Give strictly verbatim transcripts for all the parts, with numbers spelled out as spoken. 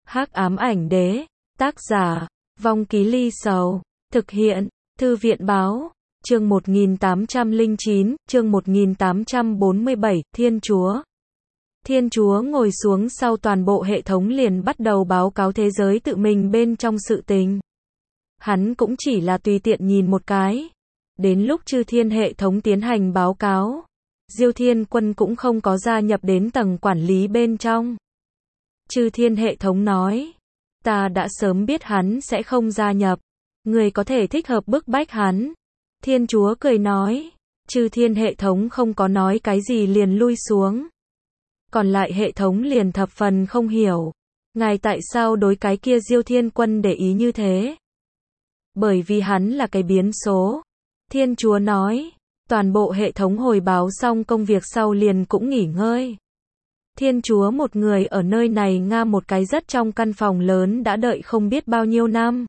Hắc ám ảnh đế, tác giả, Vong Ký Ly Sầu, thực hiện, Thư viện báo, chương một nghìn tám trăm lẻ chín, chương một nghìn tám trăm bốn mươi bảy, Thiên Chúa. Thiên Chúa ngồi xuống sau toàn bộ hệ thống liền bắt đầu báo cáo thế giới tự mình bên trong sự tình. Hắn cũng chỉ là tùy tiện nhìn một cái. Đến lúc chư thiên hệ thống tiến hành báo cáo, Diêu Thiên Quân cũng không có gia nhập đến tầng quản lý bên trong. Chư thiên hệ thống nói, ta đã sớm biết hắn sẽ không gia nhập, người có thể thích hợp bức bách hắn. Thiên Chúa cười nói, chư thiên hệ thống không có nói cái gì liền lui xuống. Còn lại hệ thống liền thập phần không hiểu, ngài tại sao đối cái kia Diêu Thiên Quân để ý như thế? Bởi vì hắn là cái biến số. Thiên Chúa nói, toàn bộ hệ thống hồi báo xong công việc sau liền cũng nghỉ ngơi. Thiên Chúa một người ở nơi này nga một cái rất trong căn phòng lớn đã đợi không biết bao nhiêu năm.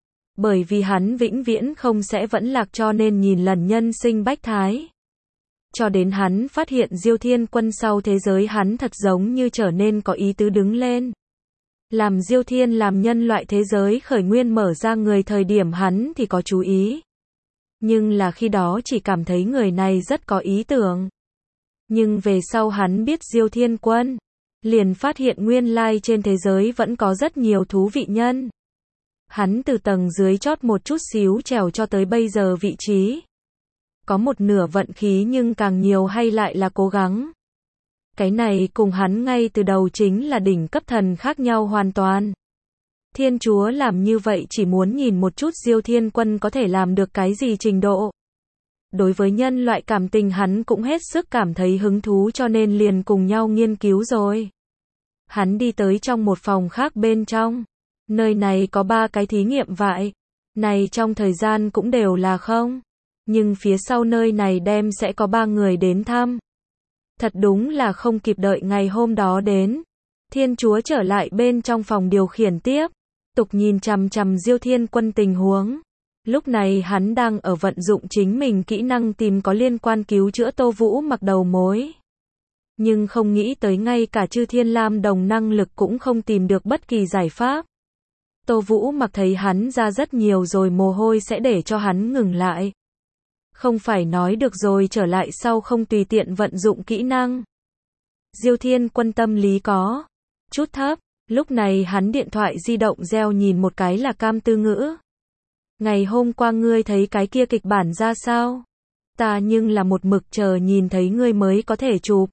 Bởi vì hắn vĩnh viễn không sẽ vẫn lạc cho nên nhìn lần nhân sinh bách thái. Cho đến hắn phát hiện Diêu Thiên Quân sau thế giới hắn thật giống như trở nên có ý tứ đứng lên. Làm Diêu Thiên làm nhân loại thế giới khởi nguyên mở ra người thời điểm hắn thì có chú ý. Nhưng là khi đó chỉ cảm thấy người này rất có ý tưởng. Nhưng về sau hắn biết Diêu Thiên Quân, liền phát hiện nguyên lai trên thế giới vẫn có rất nhiều thú vị nhân. Hắn từ tầng dưới chót một chút xíu trèo cho tới bây giờ vị trí. Có một nửa vận khí nhưng càng nhiều hay lại là cố gắng. Cái này cùng hắn ngay từ đầu chính là đỉnh cấp thần khác nhau hoàn toàn. Thiên Chúa làm như vậy chỉ muốn nhìn một chút Diêu Thiên Quân có thể làm được cái gì trình độ. Đối với nhân loại cảm tình hắn cũng hết sức cảm thấy hứng thú cho nên liền cùng nhau nghiên cứu rồi. Hắn đi tới trong một phòng khác bên trong. Nơi này có ba cái thí nghiệm vại. Này trong thời gian cũng đều là không. Nhưng phía sau nơi này đem sẽ có ba người đến thăm. Thật đúng là không kịp đợi ngày hôm đó đến. Thiên Chúa trở lại bên trong phòng điều khiển tiếp. Tục nhìn chằm chằm Diêu Thiên Quân tình huống. Lúc này hắn đang ở vận dụng chính mình kỹ năng tìm có liên quan cứu chữa Tô Vũ Mặc đầu mối. Nhưng không nghĩ tới ngay cả chư thiên lam đồng năng lực cũng không tìm được bất kỳ giải pháp. Tô Vũ Mặc thấy hắn ra rất nhiều rồi mồ hôi sẽ để cho hắn ngừng lại. Không phải nói được rồi trở lại sau không tùy tiện vận dụng kỹ năng. Diêu Thiên Quân tâm lý có chút thấp, lúc này hắn điện thoại di động reo nhìn một cái là Cam Tư Ngữ. Ngày hôm qua ngươi thấy cái kia kịch bản ra sao? Ta nhưng là một mực chờ nhìn thấy ngươi mới có thể chụp.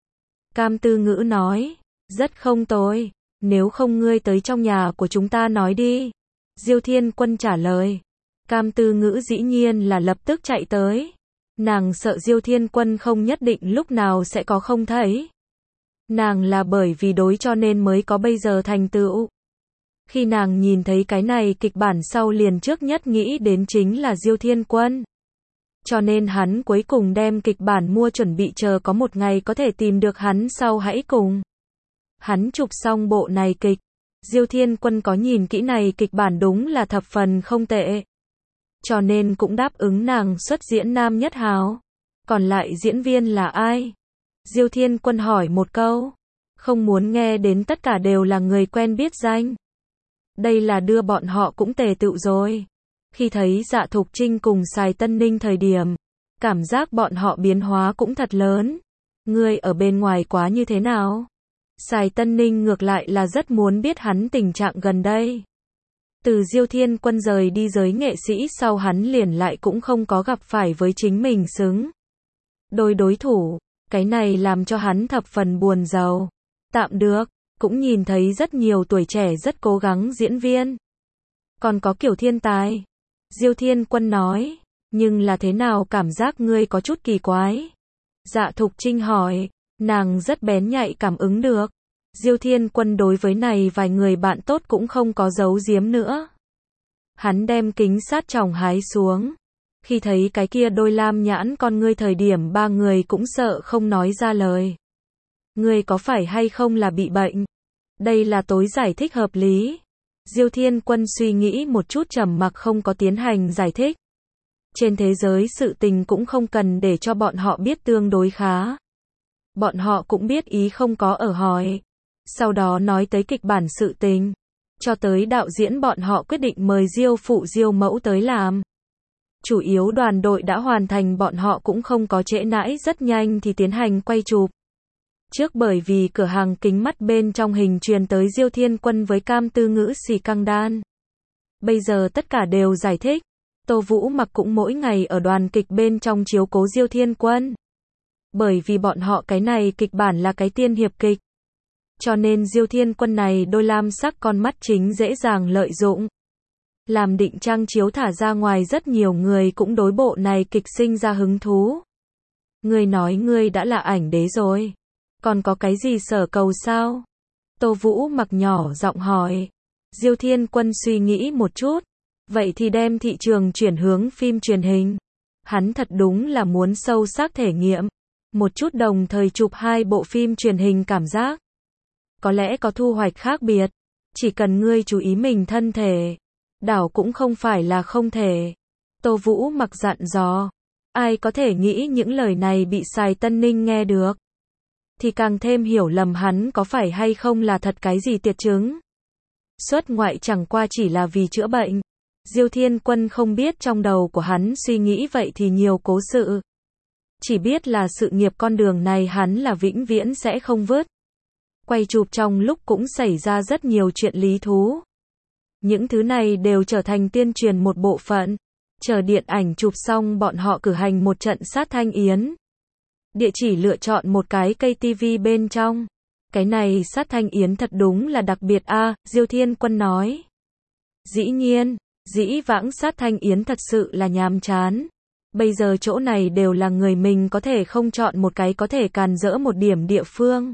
Cam Tư Ngữ nói, rất không tồi, nếu không ngươi tới trong nhà của chúng ta nói đi. Diêu Thiên Quân trả lời. Cam Tư Ngữ dĩ nhiên là lập tức chạy tới. Nàng sợ Diêu Thiên Quân không nhất định lúc nào sẽ có không thấy. Nàng là bởi vì đối cho nên mới có bây giờ thành tựu. Khi nàng nhìn thấy cái này kịch bản sau liền trước nhất nghĩ đến chính là Diêu Thiên Quân. Cho nên hắn cuối cùng đem kịch bản mua chuẩn bị chờ có một ngày có thể tìm được hắn sau hãy cùng. Hắn chụp xong bộ này kịch. Diêu Thiên Quân có nhìn kỹ này kịch bản đúng là thập phần không tệ. Cho nên cũng đáp ứng nàng xuất diễn nam nhất hào. Còn lại diễn viên là ai? Diêu Thiên Quân hỏi một câu. Không muốn nghe đến tất cả đều là người quen biết danh. Đây là đưa bọn họ cũng tề tựu rồi. Khi thấy Dạ Thục Trinh cùng Sài Tân Ninh thời điểm, cảm giác bọn họ biến hóa cũng thật lớn. Ngươi ở bên ngoài quá như thế nào? Sài Tân Ninh ngược lại là rất muốn biết hắn tình trạng gần đây. Từ Diêu Thiên Quân rời đi giới nghệ sĩ sau hắn liền lại cũng không có gặp phải với chính mình xứng đôi đối thủ, cái này làm cho hắn thập phần buồn rầu. Tạm được, cũng nhìn thấy rất nhiều tuổi trẻ rất cố gắng diễn viên. Còn có kiểu thiên tài. Diêu Thiên Quân nói, nhưng là thế nào cảm giác ngươi có chút kỳ quái? Dạ Thục Trinh hỏi, nàng rất bén nhạy cảm ứng được. Diêu Thiên Quân đối với này vài người bạn tốt cũng không có giấu giếm nữa. Hắn đem kính sát tròng hái xuống. Khi thấy cái kia đôi lam nhãn con ngươi thời điểm ba người cũng sợ không nói ra lời. Ngươi có phải hay không là bị bệnh? Đây là tối giải thích hợp lý. Diêu Thiên Quân suy nghĩ một chút trầm mặc không có tiến hành giải thích. Trên thế giới sự tình cũng không cần để cho bọn họ biết tương đối khá. Bọn họ cũng biết ý không có ở hỏi. Sau đó nói tới kịch bản sự tình. cho tới đạo diễn bọn họ quyết định mời Diêu phụ Diêu mẫu tới làm. Chủ yếu đoàn đội đã hoàn thành, bọn họ cũng không có trễ nãi, rất nhanh thì tiến hành quay chụp. Trước bởi vì cửa hàng kính mắt bên trong hình truyền tới Diêu Thiên Quân với cam tư ngữ xì căng đan. Bây giờ tất cả đều giải thích. Tô Vũ Mặc cũng mỗi ngày ở đoàn kịch bên trong chiếu cố Diêu Thiên Quân. Bởi vì bọn họ cái này kịch bản là cái tiên hiệp kịch. Cho nên Diêu Thiên Quân này đôi lam sắc con mắt chính dễ dàng lợi dụng. Làm định trang chiếu thả ra ngoài, rất nhiều người cũng đối bộ này kịch sinh ra hứng thú. Ngươi nói ngươi đã là ảnh đế rồi. Còn có cái gì sở cầu sao? Tô Vũ Mặc nhỏ giọng hỏi. Diêu Thiên Quân suy nghĩ một chút. Vậy thì đem thị trường chuyển hướng phim truyền hình. Hắn thật đúng là muốn sâu sắc thể nghiệm. Một chút đồng thời chụp hai bộ phim truyền hình, cảm giác có lẽ có thu hoạch khác biệt. Chỉ cần ngươi chú ý mình thân thể, đảo cũng không phải là không thể. Tô Vũ Mặc dặn dò. Ai có thể nghĩ những lời này bị Sài Tân Ninh nghe được, thì càng thêm hiểu lầm hắn có phải hay không là thật cái gì tiệt chứng. Xuất ngoại chẳng qua chỉ là vì chữa bệnh. Diêu Thiên Quân không biết trong đầu của hắn suy nghĩ vậy thì nhiều cố sự. Chỉ biết là sự nghiệp con đường này hắn là vĩnh viễn sẽ không vứt. Quay chụp trong lúc cũng xảy ra rất nhiều chuyện lý thú. Những thứ này đều trở thành tuyên truyền một bộ phận. Chờ điện ảnh chụp xong, bọn họ cử hành một trận sát thanh yến. Địa chỉ lựa chọn một cái cây tivi bên trong. Cái này sát thanh yến thật đúng là đặc biệt a, à, Diêu Thiên Quân nói. Dĩ nhiên, dĩ vãng sát thanh yến thật sự là nhàm chán. Bây giờ chỗ này đều là người, mình có thể không chọn một cái có thể càn rỡ một điểm địa phương.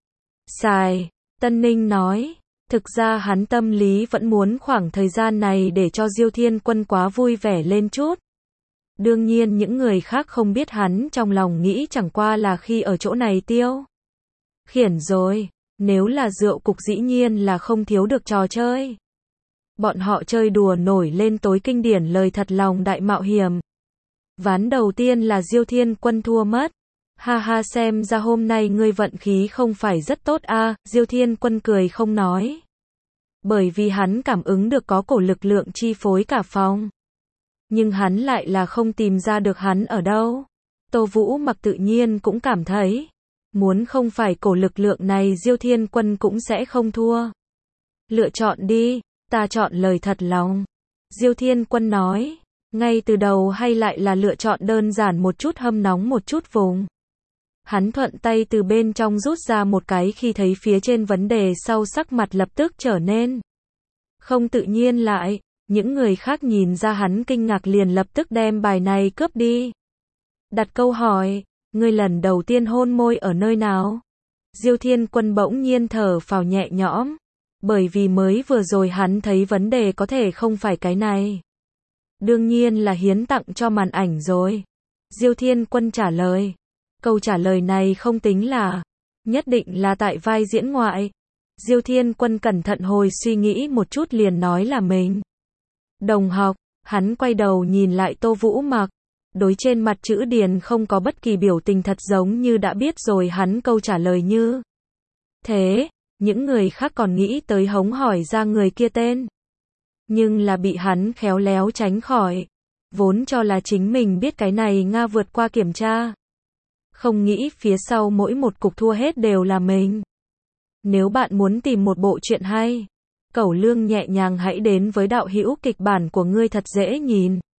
Sài Tân Ninh nói. Thực ra hắn tâm lý vẫn muốn khoảng thời gian này để cho Diêu Thiên Quân quá vui vẻ lên chút. Đương nhiên những người khác không biết hắn trong lòng nghĩ chẳng qua là khi ở chỗ này tiêu khiển rồi. Nếu là rượu cục dĩ nhiên là không thiếu được trò chơi. Bọn họ chơi đùa nổi lên tối kinh điển lời thật lòng đại mạo hiểm. Ván đầu tiên là Diêu Thiên Quân thua mất. Ha ha, xem ra hôm nay ngươi vận khí không phải rất tốt a, à, Diêu Thiên Quân cười không nói. Bởi vì hắn cảm ứng được có cổ lực lượng chi phối cả phòng. Nhưng hắn lại là không tìm ra được hắn ở đâu. Tô Vũ Mặc tự nhiên cũng cảm thấy, muốn không phải cổ lực lượng này Diêu Thiên Quân cũng sẽ không thua. Lựa chọn đi, ta chọn lời thật lòng. Diêu Thiên Quân nói, ngay từ đầu hay lại là lựa chọn đơn giản một chút, hâm nóng một chút vùng. Hắn thuận tay từ bên trong rút ra một cái, khi thấy phía trên vấn đề sau sắc mặt lập tức trở nên không tự nhiên lại. Những người khác nhìn ra hắn kinh ngạc liền lập tức đem bài này cướp đi. Đặt câu hỏi, ngươi lần đầu tiên hôn môi ở nơi nào? Diêu Thiên Quân bỗng nhiên thở phào nhẹ nhõm. Bởi vì mới vừa rồi hắn thấy vấn đề có thể không phải cái này. Đương nhiên là hiến tặng cho màn ảnh rồi. Diêu Thiên Quân trả lời. Câu trả lời này không tính là, nhất định là tại vai diễn ngoại. Diêu Thiên Quân cẩn thận hồi suy nghĩ một chút liền nói là mình. Đồng học, hắn quay đầu nhìn lại Tô Vũ Mặc. Đối trên mặt chữ điền không có bất kỳ biểu tình, thật giống như đã biết rồi hắn câu trả lời như thế. Những người khác còn nghĩ tới hống hỏi ra người kia tên. Nhưng là bị hắn khéo léo tránh khỏi. Vốn cho là chính mình biết cái này Nga vượt qua kiểm tra. Không nghĩ phía sau mỗi một cục thua hết đều là mình. Nếu bạn muốn tìm một bộ truyện hay, cẩu lương nhẹ nhàng, hãy đến với đạo hữu kịch bản của ngươi thật dễ nhìn.